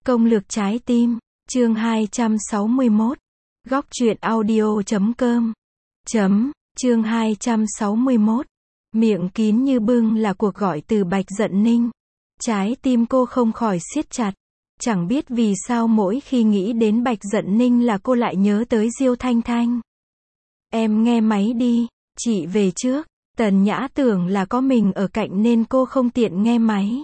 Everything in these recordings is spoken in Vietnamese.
Công lược trái tim, chương 261. Góc truyện audio.com. Chương 261. Miệng kín như bưng là cuộc gọi từ Bạch Dận Ninh. Trái tim cô không khỏi siết chặt. Chẳng biết vì sao mỗi khi nghĩ đến Bạch Dận Ninh là cô lại nhớ tới Diêu Thanh Thanh. Em nghe máy đi, chị về trước. Tần Nhã tưởng là có mình ở cạnh nên cô không tiện nghe máy.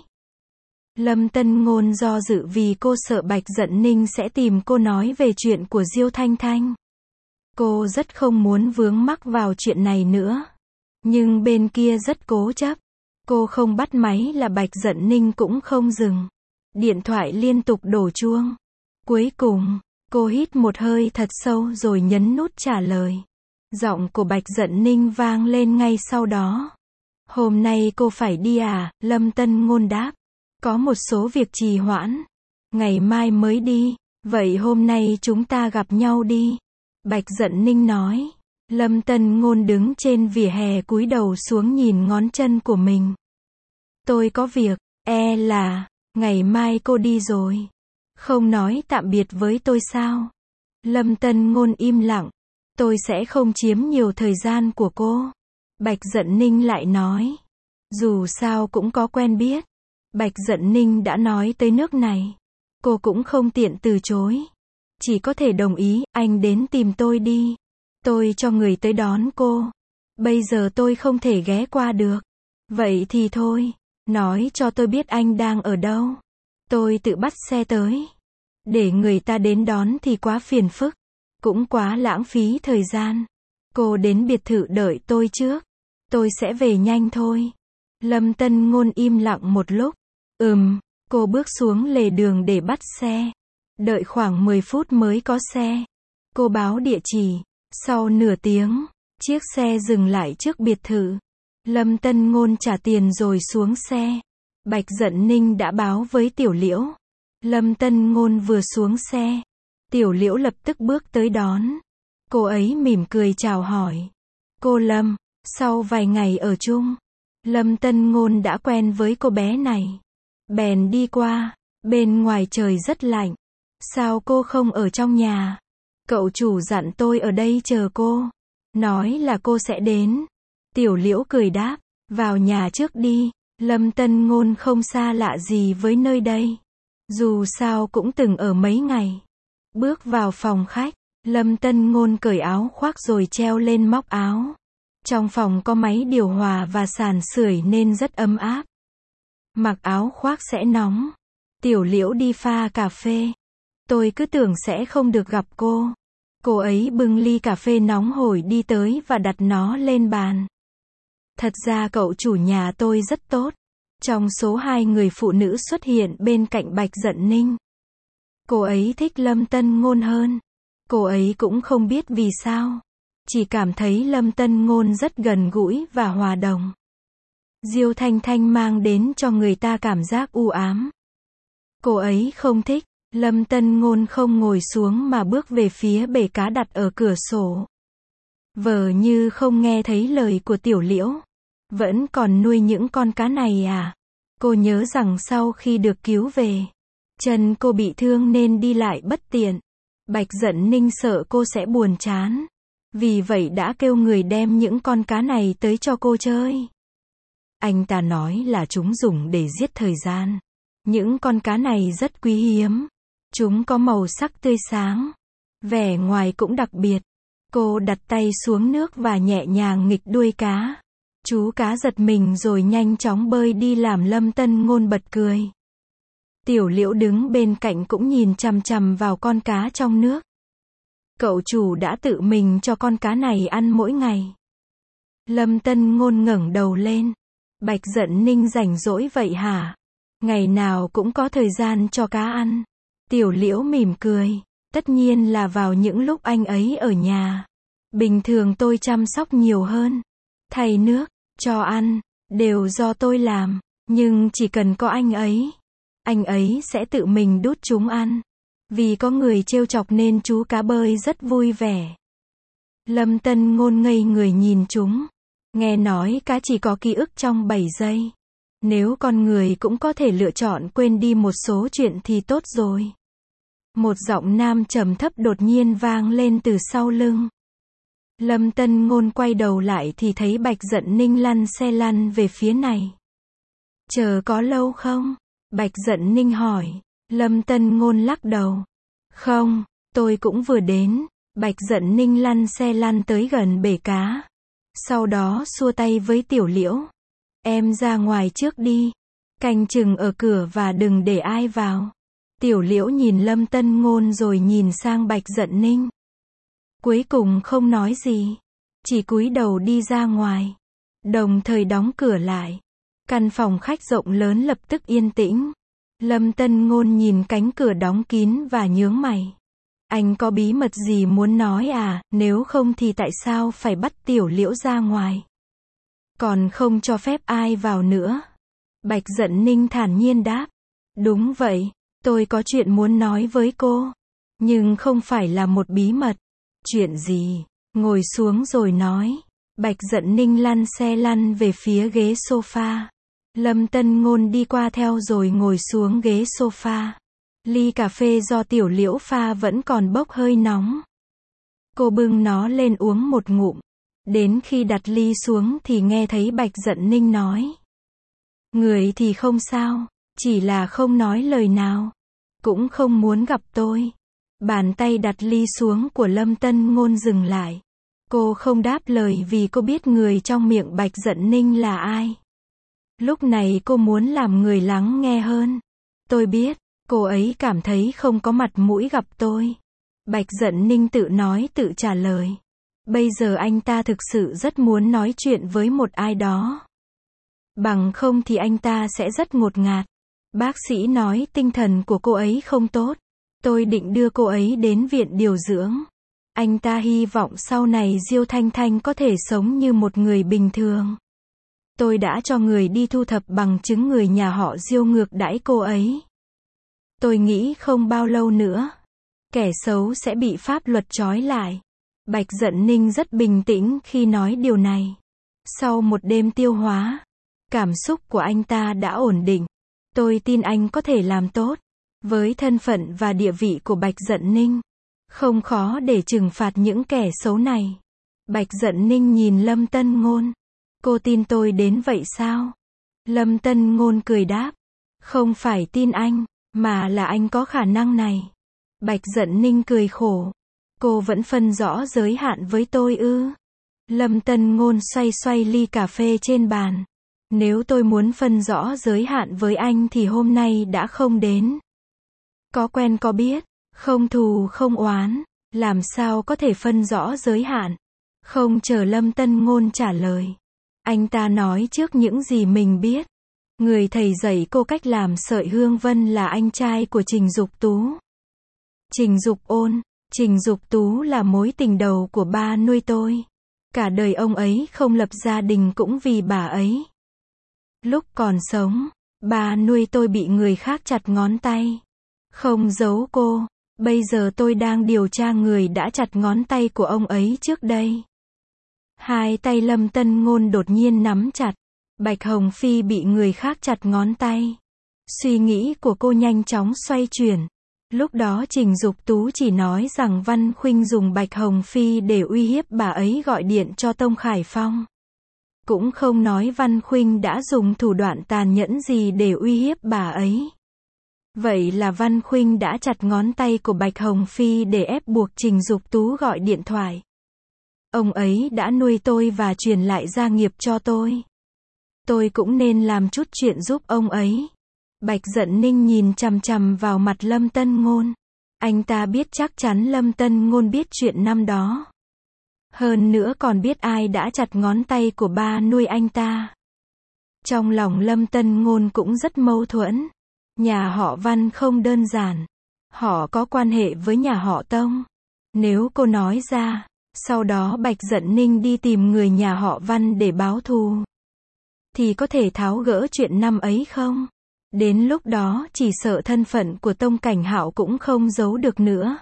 Lâm Tân Ngôn do dự vì cô sợ Bạch Dận Ninh sẽ tìm cô nói về chuyện của Diêu Thanh Thanh. Cô rất không muốn vướng mắc vào chuyện này nữa. Nhưng bên kia rất cố chấp. Cô không bắt máy là Bạch Dận Ninh cũng không dừng. Điện thoại liên tục đổ chuông. Cuối cùng, cô hít một hơi thật sâu rồi nhấn nút trả lời. Giọng của Bạch Dận Ninh vang lên ngay sau đó. Hôm nay cô phải đi à? Lâm Tân Ngôn đáp. Có một số việc trì hoãn. Ngày mai mới đi. Vậy hôm nay chúng ta gặp nhau đi. Bạch Dận Ninh nói. Lâm Tân Ngôn đứng trên vỉa hè cúi đầu xuống nhìn ngón chân của mình. Tôi có việc. Là, ngày mai cô đi rồi. Không nói tạm biệt với tôi sao? Lâm Tân Ngôn im lặng. Tôi sẽ không chiếm nhiều thời gian của cô. Bạch Dận Ninh lại nói. Dù sao cũng có quen biết. Bạch Dận Ninh đã nói tới nước này. Cô cũng không tiện từ chối. Chỉ có thể đồng ý, anh đến tìm tôi đi. Tôi cho người tới đón cô. Bây giờ tôi không thể ghé qua được. Vậy thì thôi. Nói cho tôi biết anh đang ở đâu. Tôi tự bắt xe tới. Để người ta đến đón thì quá phiền phức. Cũng quá lãng phí thời gian. Cô đến biệt thự đợi tôi trước. Tôi sẽ về nhanh thôi. Lâm Tân Ngôn im lặng một lúc. Cô bước xuống lề đường để bắt xe. Đợi khoảng 10 phút mới có xe. Cô báo địa chỉ. Sau nửa tiếng, chiếc xe dừng lại trước biệt thự. Lâm Tân Ngôn trả tiền rồi xuống xe. Bạch Dận Ninh đã báo với Tiểu Liễu. Lâm Tân Ngôn vừa xuống xe. Tiểu Liễu lập tức bước tới đón. Cô ấy mỉm cười chào hỏi. Cô Lâm, sau vài ngày ở chung, Lâm Tân Ngôn đã quen với cô bé này. Bèn đi qua, bên ngoài trời rất lạnh. Sao cô không ở trong nhà? Cậu chủ dặn tôi ở đây chờ cô. Nói là cô sẽ đến. Tiểu Liễu cười đáp, vào nhà trước đi. Lâm Tân Ngôn không xa lạ gì với nơi đây. Dù sao cũng từng ở mấy ngày. Bước vào phòng khách, Lâm Tân Ngôn cởi áo khoác rồi treo lên móc áo. Trong phòng có máy điều hòa và sàn sưởi nên rất ấm áp. Mặc áo khoác sẽ nóng. Tiểu Liễu đi pha cà phê. Tôi cứ tưởng sẽ không được gặp cô. Cô ấy bưng ly cà phê nóng hổi đi tới và đặt nó lên bàn. Thật ra cậu chủ nhà tôi rất tốt. Trong số 2 người phụ nữ xuất hiện bên cạnh Bạch Dận Ninh, cô ấy thích Lâm Tân Ngôn hơn. Cô ấy cũng không biết vì sao. Chỉ cảm thấy Lâm Tân Ngôn rất gần gũi và hòa đồng. Diêu Thanh Thanh mang đến cho người ta cảm giác u ám. Cô ấy không thích. Lâm Tân Ngôn không ngồi xuống mà bước về phía bể cá đặt ở cửa sổ. Vờ như không nghe thấy lời của Tiểu Liễu. Vẫn còn nuôi những con cá này à? Cô nhớ rằng sau khi được cứu về, chân cô bị thương nên đi lại bất tiện. Bạch Dận Ninh sợ cô sẽ buồn chán. Vì vậy đã kêu người đem những con cá này tới cho cô chơi. Anh ta nói là chúng dùng để giết thời gian. Những con cá này rất quý hiếm. Chúng có màu sắc tươi sáng. Vẻ ngoài cũng đặc biệt. Cô đặt tay xuống nước và nhẹ nhàng nghịch đuôi cá. Chú cá giật mình rồi nhanh chóng bơi đi làm Lâm Tân Ngôn bật cười. Tiểu Liễu đứng bên cạnh cũng nhìn chằm chằm vào con cá trong nước. Cậu chủ đã tự mình cho con cá này ăn mỗi ngày. Lâm Tân Ngôn ngẩng đầu lên. Bạch Dận Ninh rảnh rỗi vậy hả? Ngày nào cũng có thời gian cho cá ăn. Tiểu Liễu mỉm cười. Tất nhiên là vào những lúc anh ấy ở nhà. Bình thường tôi chăm sóc nhiều hơn. Thay nước, cho ăn, đều do tôi làm. Nhưng chỉ cần có anh ấy sẽ tự mình đút chúng ăn. Vì có người trêu chọc nên chú cá bơi rất vui vẻ. Lâm Tân Ngôn ngây người nhìn chúng. Nghe nói cá chỉ có ký ức trong 7 giây. Nếu con người cũng có thể lựa chọn quên đi một số chuyện thì tốt rồi. Một giọng nam trầm thấp đột nhiên vang lên từ sau lưng. Lâm Tân Ngôn quay đầu lại thì thấy Bạch Dận Ninh lăn xe lăn về phía này. Chờ có lâu không? Bạch Dận Ninh hỏi. Lâm Tân Ngôn lắc đầu. Không, tôi cũng vừa đến. Bạch Dận Ninh lăn xe lăn tới gần bể cá. Sau đó xua tay với Tiểu Liễu. Em ra ngoài trước đi. Canh chừng ở cửa và đừng để ai vào. Tiểu Liễu nhìn Lâm Tân Ngôn rồi nhìn sang Bạch Dận Ninh. Cuối cùng không nói gì. Chỉ cúi đầu đi ra ngoài. Đồng thời đóng cửa lại. Căn phòng khách rộng lớn lập tức yên tĩnh. Lâm Tân Ngôn nhìn cánh cửa đóng kín và nhướng mày. Anh có bí mật gì muốn nói à, nếu không thì tại sao phải bắt Tiểu Liễu ra ngoài? Còn không cho phép ai vào nữa. Bạch Dận Ninh thản nhiên đáp. Đúng vậy, tôi có chuyện muốn nói với cô. Nhưng không phải là một bí mật. Chuyện gì? Ngồi xuống rồi nói. Bạch Dận Ninh lăn xe lăn về phía ghế sofa. Lâm Tân Ngôn đi qua theo rồi ngồi xuống ghế sofa. Ly cà phê do Tiểu Liễu pha vẫn còn bốc hơi nóng. Cô bưng nó lên uống một ngụm. Đến khi đặt ly xuống thì nghe thấy Bạch Dận Ninh nói. Người thì không sao, chỉ là không nói lời nào. Cũng không muốn gặp tôi. Bàn tay đặt ly xuống của Lâm Tân Ngôn dừng lại. Cô không đáp lời vì cô biết người trong miệng Bạch Dận Ninh là ai. Lúc này cô muốn làm người lắng nghe hơn. Tôi biết, cô ấy cảm thấy không có mặt mũi gặp tôi. Bạch Dận Ninh tự nói tự trả lời. Bây giờ anh ta thực sự rất muốn nói chuyện với một ai đó. Bằng không thì anh ta sẽ rất ngột ngạt. Bác sĩ nói tinh thần của cô ấy không tốt. Tôi định đưa cô ấy đến viện điều dưỡng. Anh ta hy vọng sau này Diêu Thanh Thanh có thể sống như một người bình thường. Tôi đã cho người đi thu thập bằng chứng người nhà họ Diêu ngược đãi cô ấy. Tôi nghĩ không bao lâu nữa, kẻ xấu sẽ bị pháp luật trói lại. Bạch Dận Ninh rất bình tĩnh khi nói điều này. Sau một đêm tiêu hóa, cảm xúc của anh ta đã ổn định. Tôi tin anh có thể làm tốt. Với thân phận và địa vị của Bạch Dận Ninh, không khó để trừng phạt những kẻ xấu này. Bạch Dận Ninh nhìn Lâm Tân Ngôn. Cô tin tôi đến vậy sao? Lâm Tân Ngôn cười đáp. Không phải tin anh, mà là anh có khả năng này. Bạch Dận Ninh cười khổ. Cô vẫn phân rõ giới hạn với tôi ư? Lâm Tân Ngôn xoay xoay ly cà phê trên bàn. Nếu tôi muốn phân rõ giới hạn với anh thì hôm nay đã không đến. Có quen có biết, không thù không oán, làm sao có thể phân rõ giới hạn? Không chờ Lâm Tân Ngôn trả lời. Anh ta nói trước những gì mình biết. Người thầy dạy cô cách làm sợi hương vân là anh trai của Trình Dục Tú. Trình Dục Ôn. Trình Dục Tú là mối tình đầu của ba nuôi tôi. Cả đời ông ấy không lập gia đình cũng vì bà ấy. Lúc còn sống, ba nuôi tôi bị người khác chặt ngón tay. Không giấu cô, bây giờ tôi đang điều tra người đã chặt ngón tay của ông ấy trước đây. Hai tay Lâm Tân Ngôn đột nhiên nắm chặt. Bạch Hồng Phi bị người khác chặt ngón tay. Suy nghĩ của cô nhanh chóng xoay chuyển. Lúc đó Trình Dục Tú chỉ nói rằng Văn Khuynh dùng Bạch Hồng Phi để uy hiếp bà ấy gọi điện cho Tông Khải Phong. Cũng không nói Văn Khuynh đã dùng thủ đoạn tàn nhẫn gì để uy hiếp bà ấy. Vậy là Văn Khuynh đã chặt ngón tay của Bạch Hồng Phi để ép buộc Trình Dục Tú gọi điện thoại. Ông ấy đã nuôi tôi và truyền lại gia nghiệp cho tôi. Tôi cũng nên làm chút chuyện giúp ông ấy. Bạch Dận Ninh nhìn chằm chằm vào mặt Lâm Tân Ngôn. Anh ta biết chắc chắn Lâm Tân Ngôn biết chuyện năm đó. Hơn nữa còn biết ai đã chặt ngón tay của ba nuôi anh ta. Trong lòng Lâm Tân Ngôn cũng rất mâu thuẫn. Nhà họ Văn không đơn giản. Họ có quan hệ với nhà họ Tông. Nếu cô nói ra, sau đó Bạch Dận Ninh đi tìm người nhà họ Văn để báo thù, thì có thể tháo gỡ chuyện năm ấy không? Đến lúc đó chỉ sợ thân phận của Tông Cảnh Hạo cũng không giấu được nữa.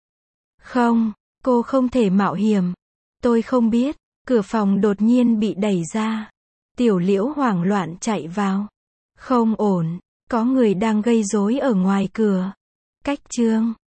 Không, cô không thể mạo hiểm. Tôi không biết. Cửa phòng đột nhiên bị đẩy ra. Tiểu Liễu hoảng loạn chạy vào. Không ổn, có người đang gây rối ở ngoài cửa. Cách chương